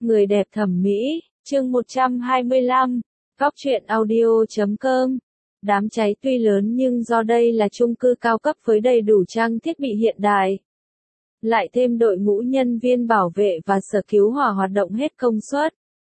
Người đẹp thẩm mỹ, chương 125, Góc truyện audio.com. Đám cháy tuy lớn nhưng do đây là chung cư cao cấp với đầy đủ trang thiết bị hiện đại, lại thêm đội ngũ nhân viên bảo vệ và sở cứu hỏa hoạt động hết công suất,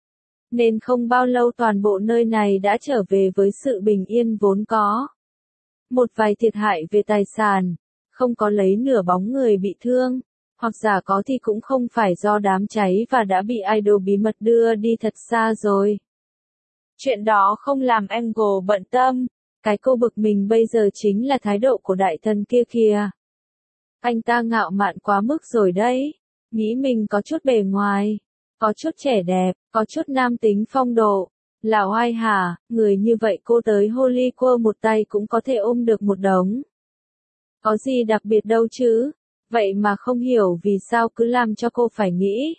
nên không bao lâu toàn bộ nơi này đã trở về với sự bình yên vốn có. Một vài thiệt hại về tài sản, không có lấy nửa bóng người bị thương, hoặc giả có thì cũng không phải do đám cháy và đã bị idol bí mật đưa đi thật xa rồi. Chuyện đó không làm Angle bận tâm, cái cô bực mình bây giờ chính là thái độ của đại thần kia kìa. Anh ta ngạo mạn quá mức rồi đấy, nghĩ mình có chút bề ngoài, có chút trẻ đẹp, có chút nam tính phong độ. Là oai hả, người như vậy cô tới Hollywood một tay cũng có thể ôm được một đống. Có gì đặc biệt đâu chứ, vậy mà không hiểu vì sao cứ làm cho cô phải nghĩ.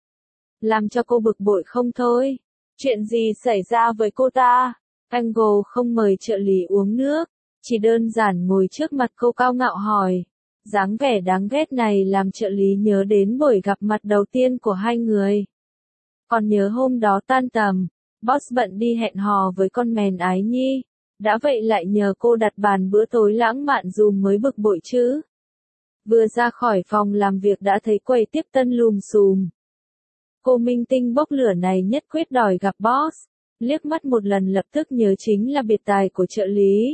Làm cho cô bực bội không thôi. Chuyện gì xảy ra với cô ta? Angle không mời trợ lý uống nước, chỉ đơn giản ngồi trước mặt cô cao ngạo hỏi. Dáng vẻ đáng ghét này làm trợ lý nhớ đến buổi gặp mặt đầu tiên của hai người. Còn nhớ hôm đó tan tầm, boss bận đi hẹn hò với con mèn Ái Nhi, đã vậy lại nhờ cô đặt bàn bữa tối lãng mạn dùm mới bực bội chứ. Vừa ra khỏi phòng làm việc đã thấy quầy tiếp tân lùm xùm. Cô minh tinh bốc lửa này nhất quyết đòi gặp boss, liếc mắt một lần lập tức nhớ chính là biệt tài của trợ lý.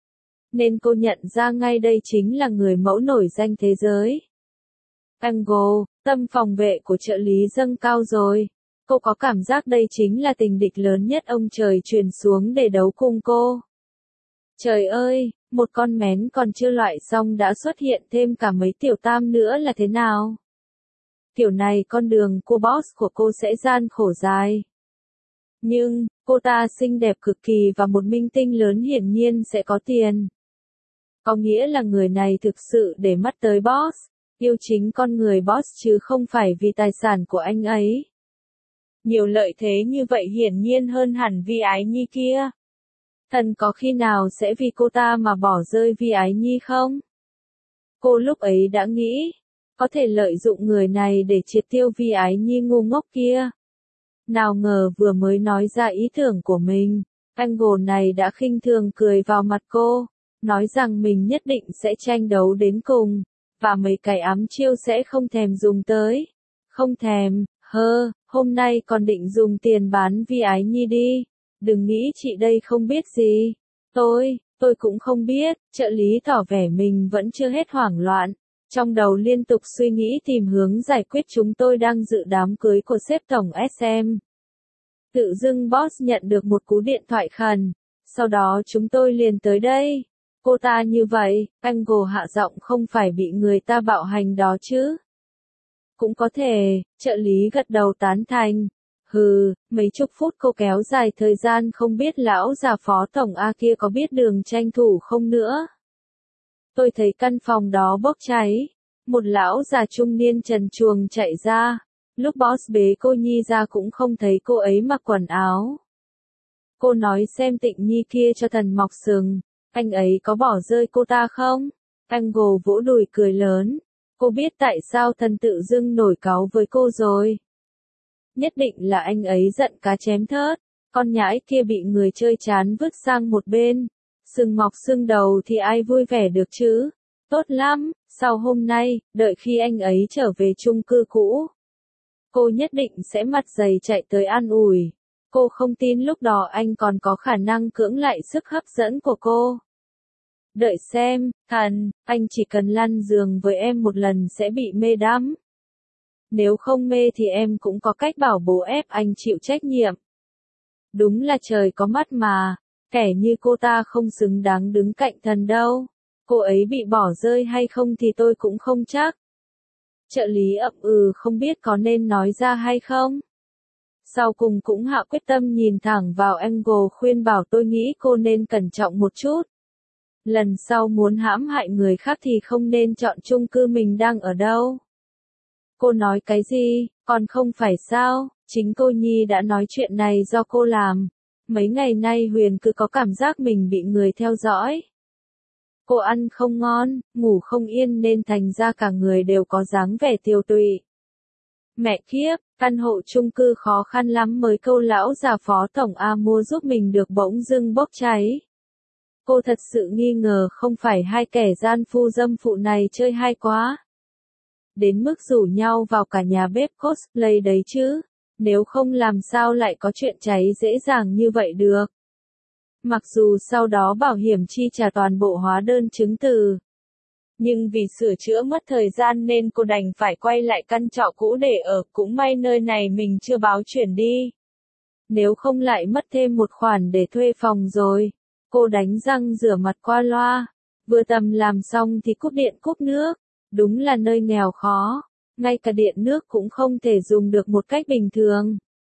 Nên cô nhận ra ngay đây chính là người mẫu nổi danh thế giới. Angle, tâm phòng vệ của trợ lý dâng cao rồi. Cô có cảm giác đây chính là tình địch lớn nhất ông trời truyền xuống để đấu cùng cô. Trời ơi, một con mén còn chưa loại xong đã xuất hiện thêm cả mấy tiểu tam nữa là thế nào? Kiểu này con đường của boss của cô sẽ gian khổ dài. Nhưng, cô ta xinh đẹp cực kỳ và một minh tinh lớn hiển nhiên sẽ có tiền. Có nghĩa là người này thực sự để mắt tới boss, yêu chính con người boss chứ không phải vì tài sản của anh ấy. Nhiều lợi thế như vậy hiển nhiên hơn hẳn Vi Ái Nhi kia. Thần có khi nào sẽ vì cô ta mà bỏ rơi Vi Ái Nhi không? Cô lúc ấy đã nghĩ, có thể lợi dụng người này để triệt tiêu Vi Ái Nhi ngu ngốc kia. Nào ngờ vừa mới nói ra ý tưởng của mình, Angle này đã khinh thường cười vào mặt cô, nói rằng mình nhất định sẽ tranh đấu đến cùng, và mấy cái ám chiêu sẽ không thèm dùng tới. Không thèm, hôm nay còn định dùng tiền bán Vi Ái Nhi đi. Đừng nghĩ chị đây không biết gì. Tôi cũng không biết, trợ lý tỏ vẻ mình vẫn chưa hết hoảng loạn. Trong đầu liên tục suy nghĩ tìm hướng giải quyết chúng tôi đang dự đám cưới của sếp tổng SM. Tự dưng boss nhận được một cú điện thoại khẩn, sau đó chúng tôi liền tới đây. Cô ta như vậy, Angle hạ giọng không phải bị người ta bạo hành đó chứ. Cũng có thể, trợ lý gật đầu tán thành. Mấy chục phút cô kéo dài thời gian không biết lão già phó tổng A kia có biết đường tranh thủ không nữa. Tôi thấy căn phòng đó bốc cháy. Một lão già trung niên trần truồng chạy ra. Lúc boss bế cô Nhi ra cũng không thấy cô ấy mặc quần áo. Cô nói xem Tịnh Nhi kia cho thần mọc sừng, anh ấy có bỏ rơi cô ta không? Angle vỗ đùi cười lớn. Cô biết tại sao thần tự dưng nổi cáu với cô rồi. Nhất định là anh ấy giận cá chém thớt, con nhãi kia bị người chơi chán vứt sang một bên. Sừng mọc sừng đầu thì ai vui vẻ được chứ? Tốt lắm, sau hôm nay, đợi khi anh ấy trở về chung cư cũ, cô nhất định sẽ mặt dày chạy tới an ủi. Cô không tin lúc đó anh còn có khả năng cưỡng lại sức hấp dẫn của cô. Đợi xem, thần, anh chỉ cần lăn giường với em một lần sẽ bị mê đắm. Nếu không mê thì em cũng có cách bảo bố ép anh chịu trách nhiệm. Đúng là trời có mắt mà, kẻ như cô ta không xứng đáng đứng cạnh thần đâu. Cô ấy bị bỏ rơi hay không thì tôi cũng không chắc. Trợ lý ậm không biết có nên nói ra hay không. Sau cùng cũng hạ quyết tâm nhìn thẳng vào Angle khuyên bảo tôi nghĩ cô nên cẩn trọng một chút. Lần sau muốn hãm hại người khác thì không nên chọn chung cư mình đang ở đâu. Cô nói cái gì, còn không phải sao, chính cô Nhi đã nói chuyện này do cô làm. Mấy ngày nay Huyền cứ có cảm giác mình bị người theo dõi. Cô ăn không ngon, ngủ không yên nên thành ra cả người đều có dáng vẻ tiều tụy. Mẹ kiếp, Căn hộ chung cư khó khăn lắm mới câu lão già phó tổng A mua giúp mình được bỗng dưng bốc cháy. Cô thật sự nghi ngờ không phải hai kẻ gian phu dâm phụ này chơi hay quá. Đến mức rủ nhau vào cả nhà bếp cosplay đấy chứ. Nếu không làm sao lại có chuyện cháy dễ dàng như vậy được. Mặc dù sau đó bảo hiểm chi trả toàn bộ hóa đơn chứng từ. Nhưng vì sửa chữa mất thời gian nên cô đành phải quay lại căn trọ cũ để ở, cũng may nơi này mình chưa báo chuyển đi. Nếu không lại mất thêm một khoản để thuê phòng rồi. Cô đánh răng rửa mặt qua loa. Vừa tầm làm xong thì cúp điện cúp nước. Đúng là nơi nghèo khó. Ngay cả điện nước cũng không thể dùng được một cách bình thường.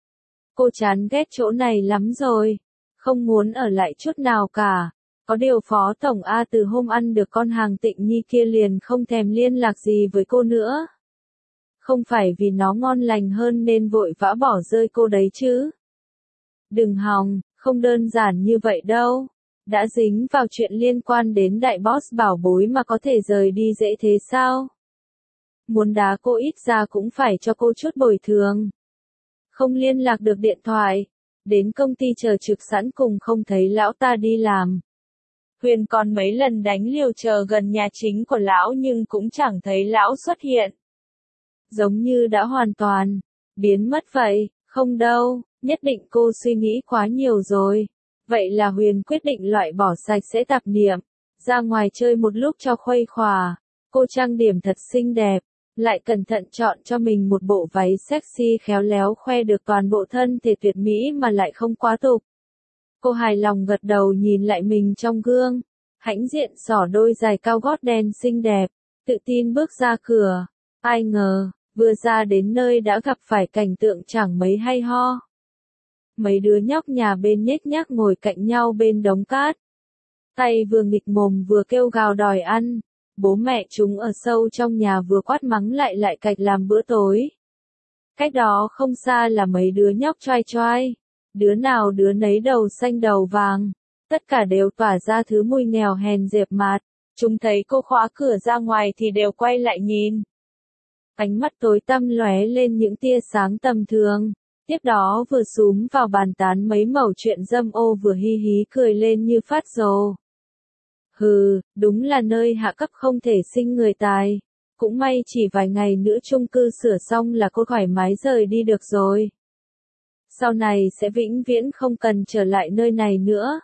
Cô chán ghét chỗ này lắm rồi. Không muốn ở lại chút nào cả. Có điều phó tổng A từ hôm ăn được con hàng Tịnh Nhi kia liền không thèm liên lạc gì với cô nữa. Không phải vì nó ngon lành hơn nên vội vã bỏ rơi cô đấy chứ. Đừng hòng, không đơn giản như vậy đâu. Đã dính vào chuyện liên quan đến đại boss bảo bối mà có thể rời đi dễ thế sao? Muốn đá cô ít ra cũng phải cho cô chút bồi thường. Không liên lạc được điện thoại. Đến công ty chờ trực sẵn cùng không thấy lão ta đi làm. Huyền còn mấy lần đánh liều chờ gần nhà chính của lão nhưng cũng chẳng thấy lão xuất hiện. Giống như đã hoàn toàn biến mất vậy, không đâu, nhất định cô suy nghĩ quá nhiều rồi. Vậy là Huyền quyết định loại bỏ sạch sẽ tạp niệm, ra ngoài chơi một lúc cho khuây khỏa. Cô trang điểm thật xinh đẹp, lại cẩn thận chọn cho mình một bộ váy sexy khéo léo khoe được toàn bộ thân thể tuyệt mỹ mà lại không quá tục. Cô hài lòng gật đầu nhìn lại mình trong gương, hãnh diện xỏ đôi giày cao gót đen xinh đẹp, tự tin bước ra cửa. Ai ngờ, vừa ra đến nơi đã gặp phải cảnh tượng chẳng mấy hay ho. Mấy đứa nhóc nhà bên nhếch nhác ngồi cạnh nhau bên đống cát. Tay vừa nghịch mồm vừa kêu gào đòi ăn. Bố mẹ chúng ở sâu trong nhà vừa quát mắng lại cạch làm bữa tối. Cách đó không xa là mấy đứa nhóc choai choai. Đứa nào đứa nấy đầu xanh đầu vàng. Tất cả đều tỏa ra thứ mùi nghèo hèn dẹp mạt. Chúng thấy cô khóa cửa ra ngoài thì đều quay lại nhìn. Ánh mắt tối tăm lóe lên những tia sáng tầm thường. Tiếp đó vừa xúm vào bàn tán mấy mẩu chuyện dâm ô vừa hí hí cười lên như phát rồ. Hừ, đúng là nơi hạ cấp không thể sinh người tài. Cũng may chỉ vài ngày nữa chung cư sửa xong là cô thoải mái rời đi được rồi. Sau này sẽ vĩnh viễn không cần trở lại nơi này nữa.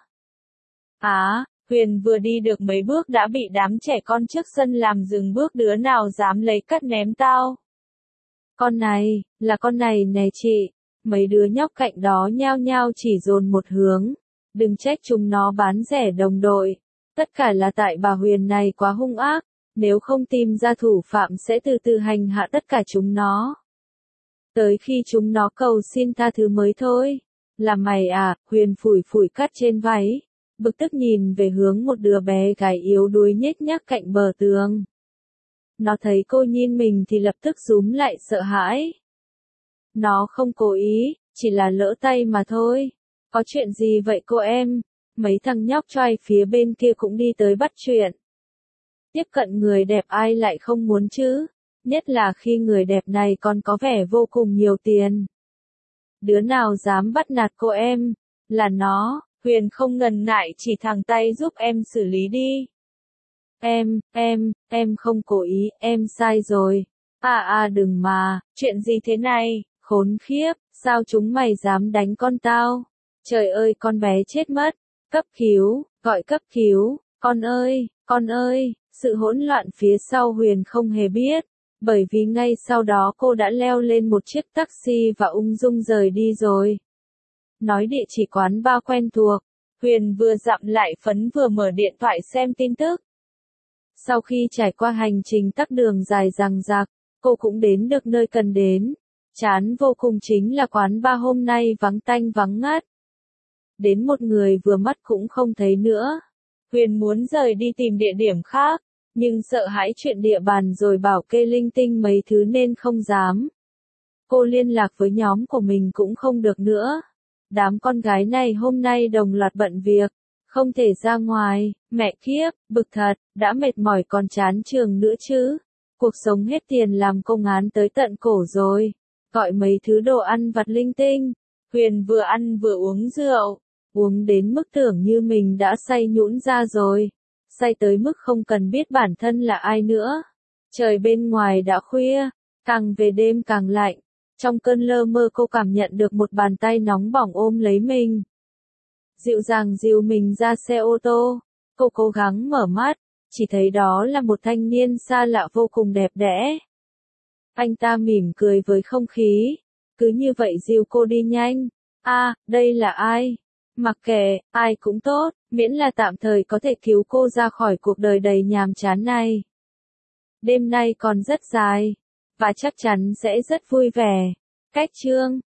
Huyền vừa đi được mấy bước đã bị đám trẻ con trước sân làm dừng bước, đứa nào dám lấy cắt ném tao. Con này, là con này nè chị. Mấy đứa nhóc cạnh đó nhao nhao chỉ dồn một hướng. Đừng trách chúng nó bán rẻ đồng đội. Tất cả là tại bà Huyền này quá hung ác. Nếu không tìm ra thủ phạm sẽ từ từ hành hạ tất cả chúng nó. Tới khi chúng nó cầu xin tha thứ mới thôi. Là mày à? Huyền phủi phủi cắt trên váy. Bực tức nhìn về hướng một đứa bé gái yếu đuối nhếch nhác cạnh bờ tường. Nó thấy cô nhìn mình thì lập tức rúm lại sợ hãi. Nó không cố ý, chỉ là lỡ tay mà thôi. Có chuyện gì vậy cô em? Mấy thằng nhóc choai phía bên kia cũng đi tới bắt chuyện. Tiếp cận người đẹp ai lại không muốn chứ? Nhất là khi người đẹp này còn có vẻ vô cùng nhiều tiền. Đứa nào dám bắt nạt cô em? Là nó. Huyền không ngần ngại chỉ thẳng tay giúp em xử lý đi. Em không cố ý, em sai rồi. Đừng mà, chuyện gì thế này, khốn khiếp, sao chúng mày dám đánh con tao? Trời ơi con bé chết mất, cấp cứu, gọi cấp cứu, con ơi, sự hỗn loạn phía sau Huyền không hề biết, bởi vì ngay sau đó cô đã leo lên một chiếc taxi và ung dung rời đi rồi. Nói địa chỉ quán bar quen thuộc, Huyền vừa dặm lại phấn vừa mở điện thoại xem tin tức. Sau khi trải qua hành trình tắc đường dài dằng dặc, cô cũng đến được nơi cần đến. Chán vô cùng chính là quán bar hôm nay vắng tanh vắng ngắt. Đến một người vừa mắt cũng không thấy nữa. Huyền muốn rời đi tìm địa điểm khác, nhưng sợ hãi chuyện địa bàn rồi bảo kê linh tinh mấy thứ nên không dám. Cô liên lạc với nhóm của mình cũng không được nữa. Đám con gái này hôm nay đồng loạt bận việc, không thể ra ngoài, mẹ kiếp, bực thật, đã mệt mỏi còn chán trường nữa chứ. Cuộc sống hết tiền làm công án tới tận cổ rồi. gọi mấy thứ đồ ăn vặt linh tinh. Huyền vừa ăn vừa uống rượu, uống đến mức tưởng như mình đã say nhũn ra rồi, say tới mức không cần biết bản thân là ai nữa. Trời bên ngoài đã khuya, càng về đêm càng lạnh, trong cơn lơ mơ cô cảm nhận được một bàn tay nóng bỏng ôm lấy mình. Dịu dàng dìu mình ra xe ô tô, cô cố gắng mở mắt, chỉ thấy đó là một thanh niên xa lạ vô cùng đẹp đẽ. Anh ta mỉm cười với không khí, cứ như vậy dìu cô đi nhanh. Đây là ai? Mặc kệ, ai cũng tốt, miễn là tạm thời có thể cứu cô ra khỏi cuộc đời đầy nhàm chán này. Đêm nay còn rất dài, và chắc chắn sẽ rất vui vẻ. Cách chương